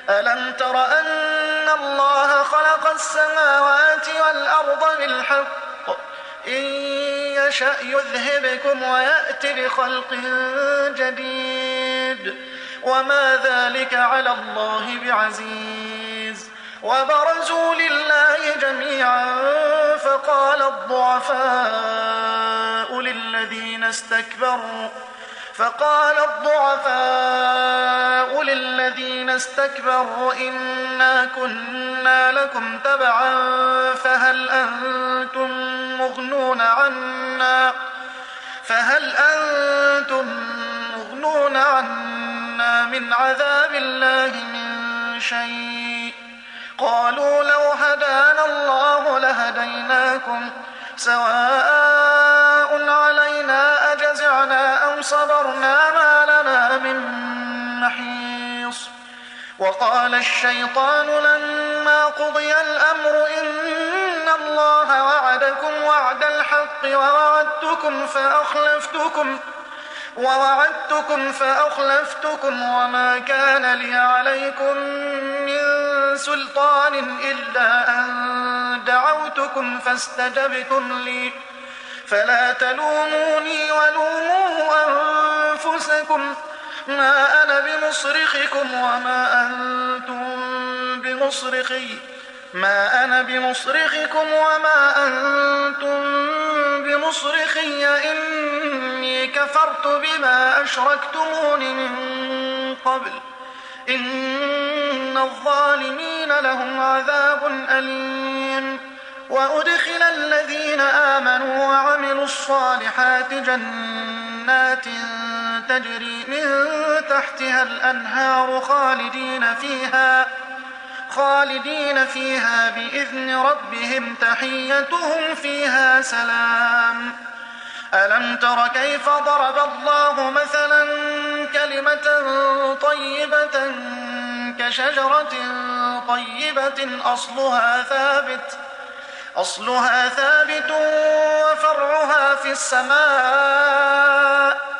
ألم تر أن الله خلق السماوات والأرض بالحق إن يشأ يذهبكم ويأت بخلق جديد وما ذلك على الله بعزيز وبرزوا لله جميعا فقال الضعفاء للذين استكبروا إنا كنا لكم تبعا فهل أنتم مغنون عنا من عذاب الله من شيء قالوا لو هدانا الله لهديناكم سواء علينا أجزعنا أو صبرنا ما لنا من محيص وقال الشيطان لما قضي الأمر إن الله وعدكم وعد الحق ووعدتكم فأخلفتكم وما كان لي عليكم من سلطان إلا أن دعوتكم فاستجبتم لي فلا تلوموني ولوموا أنفسكم ما أنا بمصرخكم وما أنتم بمصرخي إني كفرت بما أشركتمون من قبل إن الظالمين لهم عذاب أليم وأدخل الذين آمنوا وعملوا الصالحات جنات تجري من تحتها الأنهار خالدين فيها بإذن ربهم تحيتهم فيها سلام ألم تر كيف ضرب الله مثلا كلمة طيبة كشجرة طيبة أصلها ثابت وفرعها في السماء